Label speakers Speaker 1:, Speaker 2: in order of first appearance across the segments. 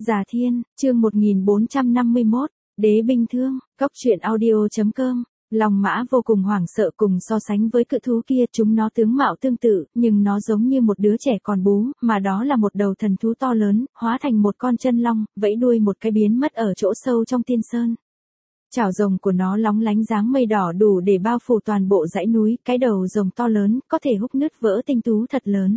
Speaker 1: Già Thiên, chương 1451, Đế binh thương, Cốc truyện audio.com. Long Mã vô cùng hoảng sợ cùng so sánh với cự thú kia, chúng nó tướng mạo tương tự, nhưng nó giống như một đứa trẻ còn bú, mà đó là một đầu thần thú to lớn, hóa thành một con chân long, vẫy đuôi một cái biến mất ở chỗ sâu trong tiên sơn. Chảo rồng của nó lóng lánh dáng mây đỏ đủ để bao phủ toàn bộ dãy núi, cái đầu rồng to lớn, có thể húc nứt vỡ tinh tú thật lớn.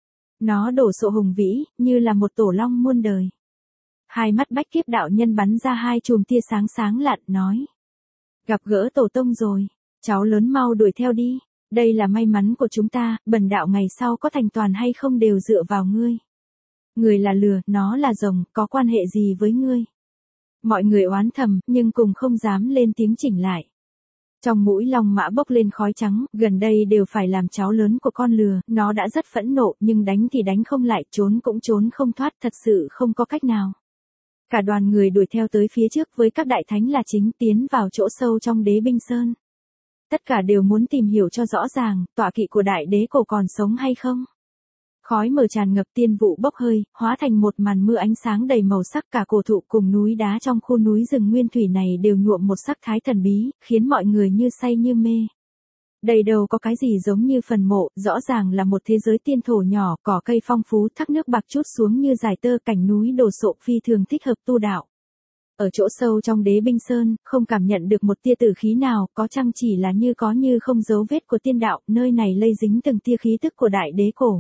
Speaker 1: Nó đổ sộ hùng vĩ, như là một tổ long muôn đời. Hai mắt Bách Kiếp đạo nhân bắn ra hai chùm tia sáng sáng lạn, nói: gặp gỡ tổ tông rồi, cháu lớn mau đuổi theo đi, đây là may mắn của chúng ta, bần đạo ngày sau có thành toàn hay không đều dựa vào ngươi. Người là lừa, nó là rồng, có quan hệ gì với ngươi? Mọi người oán thầm, nhưng cùng không dám lên tiếng chỉnh lại. Trong mũi Long Mã bốc lên khói trắng, gần đây đều phải làm cháu lớn của con lừa, nó đã rất phẫn nộ, nhưng đánh thì đánh không lại, trốn cũng trốn không thoát, thật sự không có cách nào. Cả đoàn người đuổi theo tới phía trước với các đại thánh là chính, tiến vào chỗ sâu trong Đế binh sơn. Tất cả đều muốn tìm hiểu cho rõ ràng, tọa kỵ của đại đế cổ còn sống hay không. Khói mờ tràn ngập, tiên vụ bốc hơi, hóa thành một màn mưa ánh sáng đầy màu sắc, cả cổ thụ cùng núi đá trong khu núi rừng nguyên thủy này đều nhuộm một sắc thái thần bí, khiến mọi người như say như mê. Đây đâu có cái gì giống như phần mộ, rõ ràng là một thế giới tiên thổ nhỏ, cỏ cây phong phú, thác nước bạc trút xuống như dải tơ, cảnh núi đổ sộ phi thường thích hợp tu đạo. Ở chỗ sâu trong Đế binh sơn, không cảm nhận được một tia tử khí nào, có chăng chỉ là như có như không dấu vết của tiên đạo, nơi này lây dính từng tia khí tức của đại đế cổ.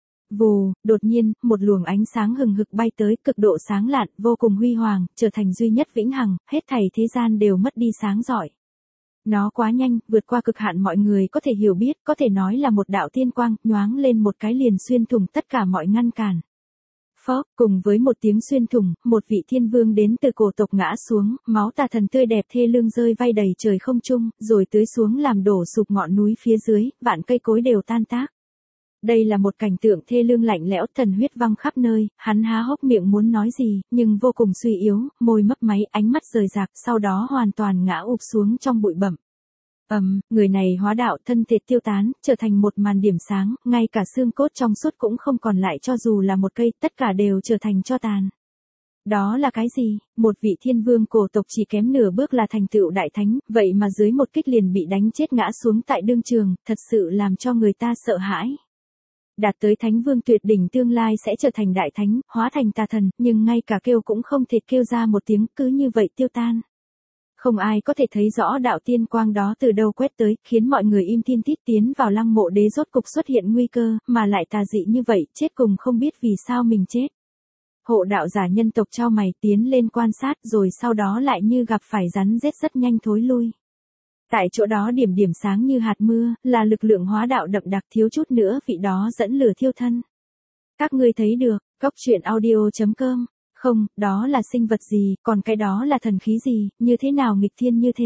Speaker 1: Vù, đột nhiên, một luồng ánh sáng hừng hực bay tới, cực độ sáng lạn, vô cùng huy hoàng, trở thành duy nhất vĩnh hằng, hết thảy thế gian đều mất đi sáng rọi. Nó quá nhanh, vượt qua cực hạn mọi người có thể hiểu biết, có thể nói là một đạo tiên quang, nhoáng lên một cái liền xuyên thủng tất cả mọi ngăn cản. Phốc, cùng với một tiếng xuyên thủng, một vị thiên vương đến từ cổ tộc ngã xuống, máu tà thần tươi đẹp thê lương rơi vay đầy trời không trung, rồi tưới xuống làm đổ sụp ngọn núi phía dưới, vạn cây cối đều tan tác. Đây là một cảnh tượng thê lương lạnh lẽo, thần huyết văng khắp nơi, hắn há hốc miệng muốn nói gì, nhưng vô cùng suy yếu, môi mấp máy, ánh mắt rời rạc, sau đó hoàn toàn ngã ụp xuống trong bụi bặm. Người này hóa đạo, thân thể tiêu tán, trở thành một màn điểm sáng, ngay cả xương cốt trong suốt cũng không còn lại, cho dù là một cây, tất cả đều trở thành tro tàn. Đó là cái gì? Một vị thiên vương cổ tộc chỉ kém nửa bước là thành tựu đại thánh, vậy mà dưới một kích liền bị đánh chết ngã xuống tại đương trường, thật sự làm cho người ta sợ hãi. Đạt tới thánh vương tuyệt đỉnh tương lai sẽ trở thành đại thánh, hóa thành tà thần, nhưng ngay cả kêu cũng không thể kêu ra một tiếng, cứ như vậy tiêu tan. Không ai có thể thấy rõ đạo tiên quang đó từ đâu quét tới, khiến mọi người im tin tít, tiến vào lăng mộ đế rốt cục xuất hiện nguy cơ, mà lại tà dị như vậy, chết cùng không biết vì sao mình chết. Hộ đạo giả nhân tộc chau mày, tiến lên quan sát, rồi sau đó lại như gặp phải rắn rết rất nhanh thối lui. Tại chỗ đó điểm điểm sáng như hạt mưa, là lực lượng hóa đạo đậm đặc, thiếu chút nữa vị đó dẫn lửa thiêu thân. Các ngươi thấy được, Cốc truyện audio.com. Không, đó là sinh vật gì, còn cái đó là thần khí gì, như thế nào nghịch thiên như thế?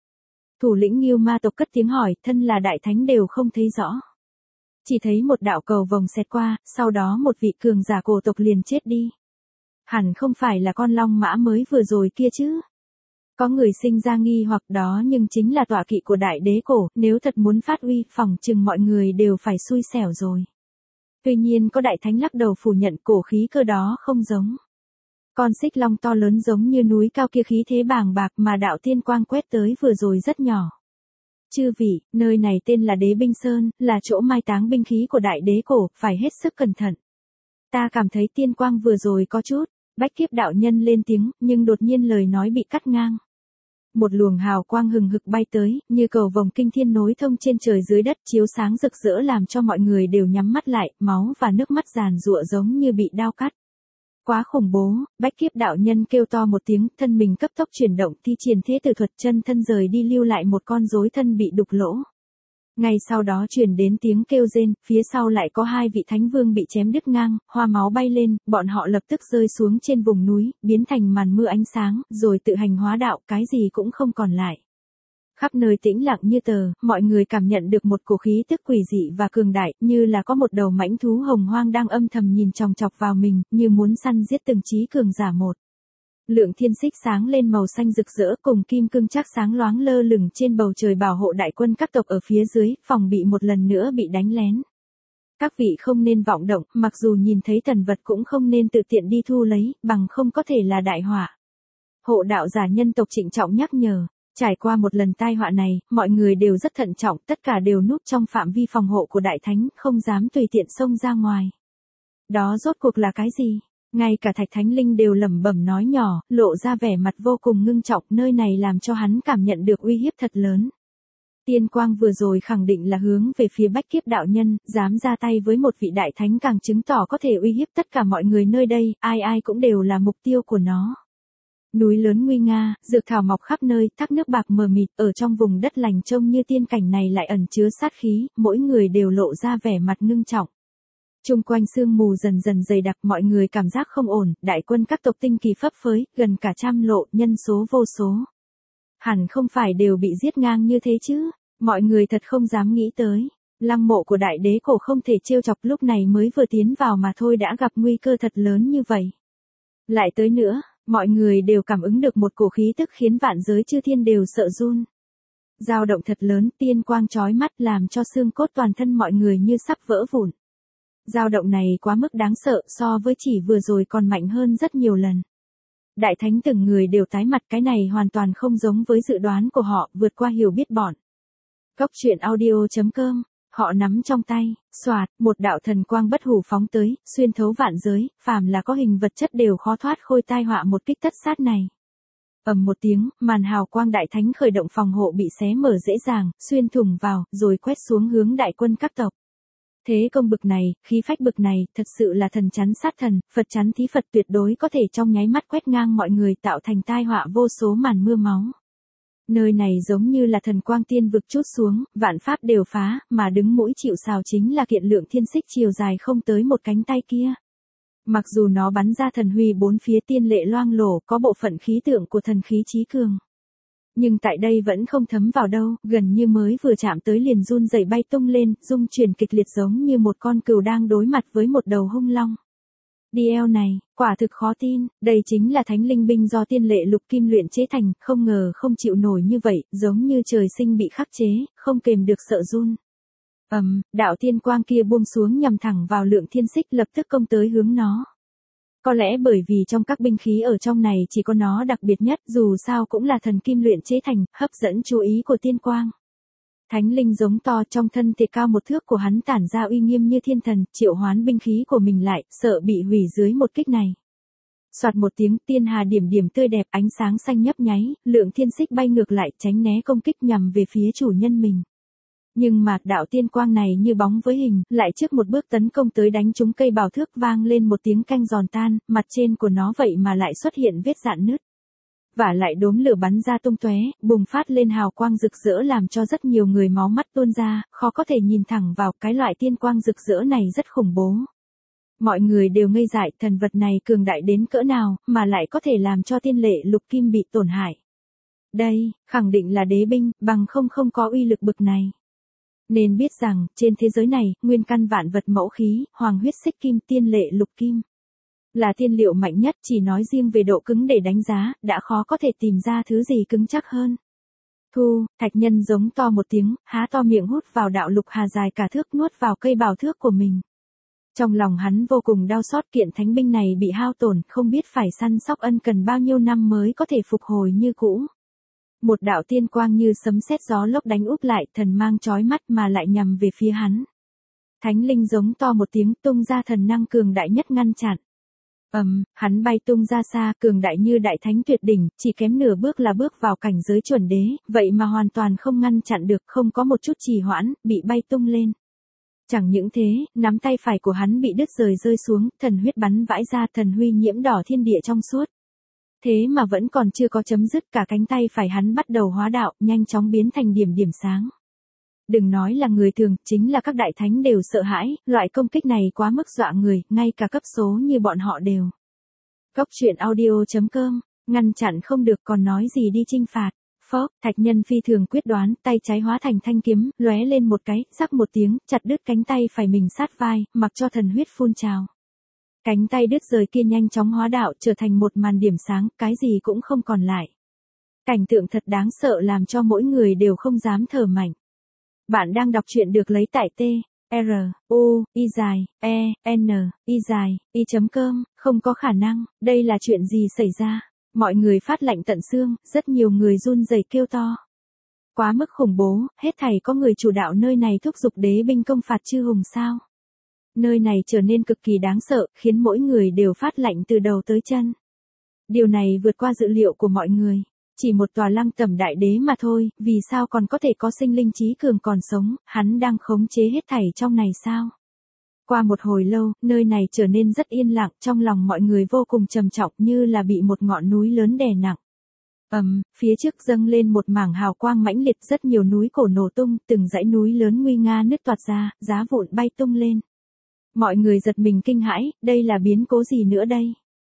Speaker 1: Thủ lĩnh Ngưu Ma tộc cất tiếng hỏi, thân là đại thánh đều không thấy rõ. Chỉ thấy một đạo cầu vồng xẹt qua, sau đó một vị cường giả cổ tộc liền chết đi. Hẳn không phải là con Long Mã mới vừa rồi kia chứ? Có người sinh ra nghi hoặc, đó nhưng chính là tọa kỵ của đại đế cổ, nếu thật muốn phát uy, phỏng chừng mọi người đều phải xui xẻo rồi. Tuy nhiên có đại thánh lắc đầu phủ nhận, cổ khí cơ đó không giống. Con xích long to lớn giống như núi cao kia khí thế bàng bạc, mà đạo tiên quang quét tới vừa rồi rất nhỏ. Chư vị, nơi này tên là Đế binh sơn, là chỗ mai táng binh khí của đại đế cổ, phải hết sức cẩn thận. Ta cảm thấy tiên quang vừa rồi có chút. Bách Kiếp đạo nhân lên tiếng, nhưng đột nhiên lời nói bị cắt ngang. Một luồng hào quang hừng hực bay tới, như cầu vồng kinh thiên nối thông trên trời dưới đất, chiếu sáng rực rỡ làm cho mọi người đều nhắm mắt lại, máu và nước mắt giàn giụa giống như bị đao cắt. Quá khủng bố, Bách Kiếp đạo nhân kêu to một tiếng, thân mình cấp tốc chuyển động, thi triển thế tử thuật, chân thân rời đi, lưu lại một con rối thân bị đục lỗ. Ngay sau đó truyền đến tiếng kêu rên, phía sau lại có hai vị thánh vương bị chém đứt ngang, hoa máu bay lên, bọn họ lập tức rơi xuống trên vùng núi, biến thành màn mưa ánh sáng, rồi tự hành hóa đạo, cái gì cũng không còn lại. Khắp nơi tĩnh lặng như tờ, mọi người cảm nhận được một cổ khí tức quỷ dị và cường đại, như là có một đầu mãnh thú hồng hoang đang âm thầm nhìn chòng chọc vào mình, như muốn săn giết từng trí cường giả một. Lượng thiên xích sáng lên màu xanh rực rỡ, cùng kim cương chắc sáng loáng lơ lửng trên bầu trời bảo hộ đại quân các tộc ở phía dưới, phòng bị một lần nữa bị đánh lén. Các vị không nên vọng động, mặc dù nhìn thấy thần vật cũng không nên tự tiện đi thu lấy, bằng không có thể là đại họa. Hộ đạo giả nhân tộc trịnh trọng nhắc nhở. Trải qua một lần tai họa này, mọi người đều rất thận trọng, tất cả đều núp trong phạm vi phòng hộ của đại thánh, không dám tùy tiện xông ra ngoài. Đó rốt cuộc là cái gì? Ngay cả Thạch Thánh Linh đều lẩm bẩm nói nhỏ, lộ ra vẻ mặt vô cùng ngưng trọng, nơi này làm cho hắn cảm nhận được uy hiếp thật lớn. Tiên quang vừa rồi khẳng định là hướng về phía Bách Kiếp đạo nhân, dám ra tay với một vị đại thánh càng chứng tỏ có thể uy hiếp tất cả mọi người nơi đây, ai ai cũng đều là mục tiêu của nó. Núi lớn nguy nga, dược thảo mọc khắp nơi, thác nước bạc mờ mịt, ở trong vùng đất lành trông như tiên cảnh này lại ẩn chứa sát khí, mỗi người đều lộ ra vẻ mặt ngưng trọng. Chung quanh sương mù dần dần dày đặc, mọi người cảm giác không ổn, đại quân các tộc tinh kỳ phấp phới, gần cả 100 lộ, nhân số vô số. Hẳn không phải đều bị giết ngang như thế chứ, mọi người thật không dám nghĩ tới. Lăng mộ của đại đế cổ không thể trêu chọc, lúc này mới vừa tiến vào mà thôi đã gặp nguy cơ thật lớn như vậy. Lại tới nữa, mọi người đều cảm ứng được một cổ khí tức khiến vạn giới chư thiên đều sợ run. Dao động thật lớn, tiên quang chói mắt làm cho xương cốt toàn thân mọi người như sắp vỡ vụn. Dao động này quá mức đáng sợ, so với chỉ vừa rồi còn mạnh hơn rất nhiều lần. Đại thánh từng người đều tái mặt, cái này hoàn toàn không giống với dự đoán của họ, vượt qua hiểu biết bọn. Cốc truyện audio.com, họ nắm trong tay, xoạt, một đạo thần quang bất hủ phóng tới, xuyên thấu vạn giới, phàm là có hình vật chất đều khó thoát khôi tai họa một kích tất sát này. Ầm một tiếng, màn hào quang đại thánh khởi động phòng hộ bị xé mở dễ dàng, xuyên thủng vào, rồi quét xuống hướng đại quân các tộc. Thế công bực này, khí phách bực này, thật sự là thần chắn sát thần, Phật chắn thí Phật, tuyệt đối có thể trong nháy mắt quét ngang mọi người, tạo thành tai họa vô số màn mưa máu. Nơi này giống như là thần quang tiên vực trút xuống, vạn pháp đều phá, mà đứng mũi chịu sào chính là kiện lượng thiên xích chiều dài không tới một cánh tay kia. Mặc dù nó bắn ra thần huy bốn phía tiên lệ loang lổ, có bộ phận khí tượng của thần khí chí cường. Nhưng tại đây vẫn không thấm vào đâu, gần như mới vừa chạm tới liền run rẩy bay tung lên, rung chuyển kịch liệt giống như một con cừu đang đối mặt với một đầu hung long. Đi eo này, quả thực khó tin, đây chính là thánh linh binh do tiên lệ lục kim luyện chế thành, không ngờ không chịu nổi như vậy, giống như trời sinh bị khắc chế, không kềm được sợ run. Đạo tiên quang kia buông xuống nhằm thẳng vào lượng thiên xích lập tức công tới hướng nó. Có lẽ bởi vì trong các binh khí ở trong này chỉ có nó đặc biệt nhất, dù sao cũng là thần kim luyện chế thành, hấp dẫn chú ý của tiên quang. Thánh linh giống to, trong thân thể cao một thước của hắn tản ra uy nghiêm như thiên thần, triệu hoán binh khí của mình lại, sợ bị hủy dưới một kích này. Soạt một tiếng, tiên hà điểm điểm tươi đẹp, ánh sáng xanh nhấp nháy, lượng thiên xích bay ngược lại, tránh né công kích nhằm về phía chủ nhân mình. Nhưng mà đạo tiên quang này như bóng với hình, lại trước một bước tấn công tới đánh trúng cây bào thước, vang lên một tiếng canh giòn tan, mặt trên của nó vậy mà lại xuất hiện vết rạn nứt. Và lại đốm lửa bắn ra tung tóe, bùng phát lên hào quang rực rỡ làm cho rất nhiều người máu mắt tuôn ra, khó có thể nhìn thẳng vào, cái loại tiên quang rực rỡ này rất khủng bố. Mọi người đều ngây dại, thần vật này cường đại đến cỡ nào, mà lại có thể làm cho tiên lệ lục kim bị tổn hại. Đây, khẳng định là đế binh, bằng không có uy lực bực này. Nên biết rằng, trên thế giới này, nguyên căn vạn vật mẫu khí, hoàng huyết xích kim, tiên lệ lục kim. Là tiên liệu mạnh nhất, chỉ nói riêng về độ cứng để đánh giá, đã khó có thể tìm ra thứ gì cứng chắc hơn. Thu, thạch nhân giống to một tiếng, há to miệng hút vào đạo lục hà dài cả thước, nuốt vào cây bào thước của mình. Trong lòng hắn vô cùng đau xót, kiện thánh binh này bị hao tổn, không biết phải săn sóc ân cần bao nhiêu năm mới có thể phục hồi như cũ. Một đạo tiên quang như sấm sét gió lốc đánh úp lại, thần mang chói mắt mà lại nhằm về phía hắn. Thánh linh giống to một tiếng, tung ra thần năng cường đại nhất ngăn chặn. Hắn bay tung ra xa, cường đại như đại thánh tuyệt đỉnh, chỉ kém nửa bước là bước vào cảnh giới chuẩn đế, vậy mà hoàn toàn không ngăn chặn được, không có một chút trì hoãn, bị bay tung lên. Chẳng những thế, nắm tay phải của hắn bị đứt rơi xuống, thần huyết bắn vãi ra, thần huy nhiễm đỏ thiên địa trong suốt. Thế mà vẫn còn chưa có chấm dứt, cả cánh tay phải hắn bắt đầu hóa đạo, nhanh chóng biến thành điểm điểm sáng. Đừng nói là người thường, chính là các đại thánh đều sợ hãi, loại công kích này quá mức dọa người, ngay cả cấp số như bọn họ đều. Cốc truyện audio.com, ngăn chặn không được còn nói gì đi chinh phạt. Phốc, thạch nhân phi thường quyết đoán, tay trái hóa thành thanh kiếm, lóe lên một cái, rắc một tiếng, chặt đứt cánh tay phải mình sát vai, mặc cho thần huyết phun trào. Cánh tay đứt rời kia nhanh chóng hóa đạo, trở thành một màn điểm sáng, cái gì cũng không còn lại. Cảnh tượng thật đáng sợ làm cho mỗi người đều không dám thở mạnh. Bạn đang đọc truyện được lấy tại T. R, U, Y dài, E, N, Y dài, Y chấm cơm, không có khả năng, đây là chuyện gì xảy ra? Mọi người phát lạnh tận xương, rất nhiều người run rẩy kêu to. Quá mức khủng bố, hết thảy có người chủ đạo nơi này thúc giục đế binh công phạt chư hùng sao? Nơi này trở nên cực kỳ đáng sợ, khiến mỗi người đều phát lạnh từ đầu tới chân. Điều này vượt qua dự liệu của mọi người. Chỉ một tòa lăng tẩm đại đế mà thôi, vì sao còn có thể có sinh linh trí cường còn sống, hắn đang khống chế hết thảy trong này sao? Qua một hồi lâu, nơi này trở nên rất yên lặng, trong lòng mọi người vô cùng trầm trọng như là bị một ngọn núi lớn đè nặng. Phía trước dâng lên một mảng hào quang mãnh liệt, rất nhiều núi cổ nổ tung, từng dãy núi lớn nguy nga nứt toạc ra, giá vụn bay tung lên. Mọi người giật mình kinh hãi, đây là biến cố gì nữa đây?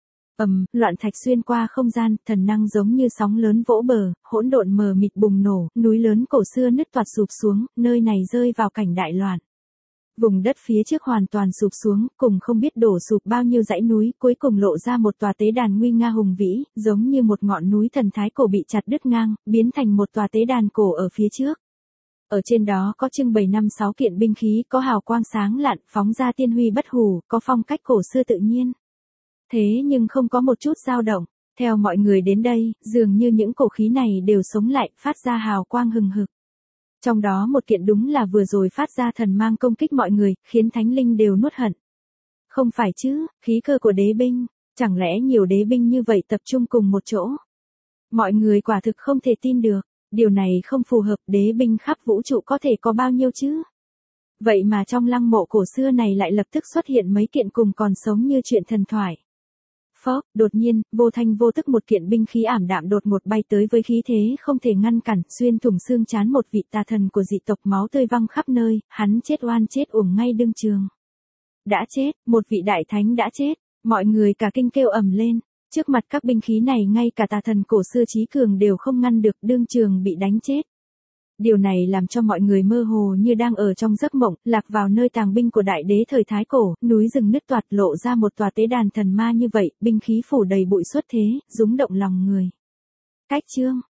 Speaker 1: Loạn thạch xuyên qua không gian, thần năng giống như sóng lớn vỗ bờ, hỗn độn mờ mịt bùng nổ, núi lớn cổ xưa nứt toạc sụp xuống, nơi này rơi vào cảnh đại loạn. Vùng đất phía trước hoàn toàn sụp xuống, cùng không biết đổ sụp bao nhiêu dãy núi, cuối cùng lộ ra một tòa tế đàn nguy nga hùng vĩ, giống như một ngọn núi thần thái cổ bị chặt đứt ngang, biến thành một tòa tế đàn cổ ở phía trước. Ở trên đó có trưng bày 5-6 kiện binh khí, có hào quang sáng lạn, phóng ra tiên huy bất hủ, có phong cách cổ xưa tự nhiên. Thế nhưng không có một chút dao động. Theo mọi người đến đây, dường như những cổ khí này đều sống lại, phát ra hào quang hừng hực. Trong đó một kiện đúng là vừa rồi phát ra thần mang công kích mọi người, khiến thánh linh đều nuốt hận. Không phải chứ, khí cơ của đế binh, chẳng lẽ nhiều đế binh như vậy tập trung cùng một chỗ? Mọi người quả thực không thể tin được, điều này không phù hợp, đế binh khắp vũ trụ có thể có bao nhiêu chứ? Vậy mà trong lăng mộ cổ xưa này lại lập tức xuất hiện mấy kiện cùng còn sống như chuyện thần thoại. Phốc, đột nhiên, vô thanh vô tức một kiện binh khí ảm đạm đột ngột bay tới với khí thế không thể ngăn cản, xuyên thủng xương trán một vị tà thần của dị tộc, máu tươi văng khắp nơi, hắn chết oan chết uổng ngay đương trường. Đã chết, một vị đại thánh đã chết, mọi người cả kinh kêu ầm lên, trước mặt các binh khí này ngay cả tà thần cổ xưa trí cường đều không ngăn được, đương trường bị đánh chết. Điều này làm cho mọi người mơ hồ như đang ở trong giấc mộng, lạc vào nơi tàng binh của đại đế thời Thái Cổ, núi rừng nứt toạc lộ ra một tòa tế đàn thần ma như vậy, binh khí phủ đầy bụi xuất thế, rúng động lòng người. Cách chương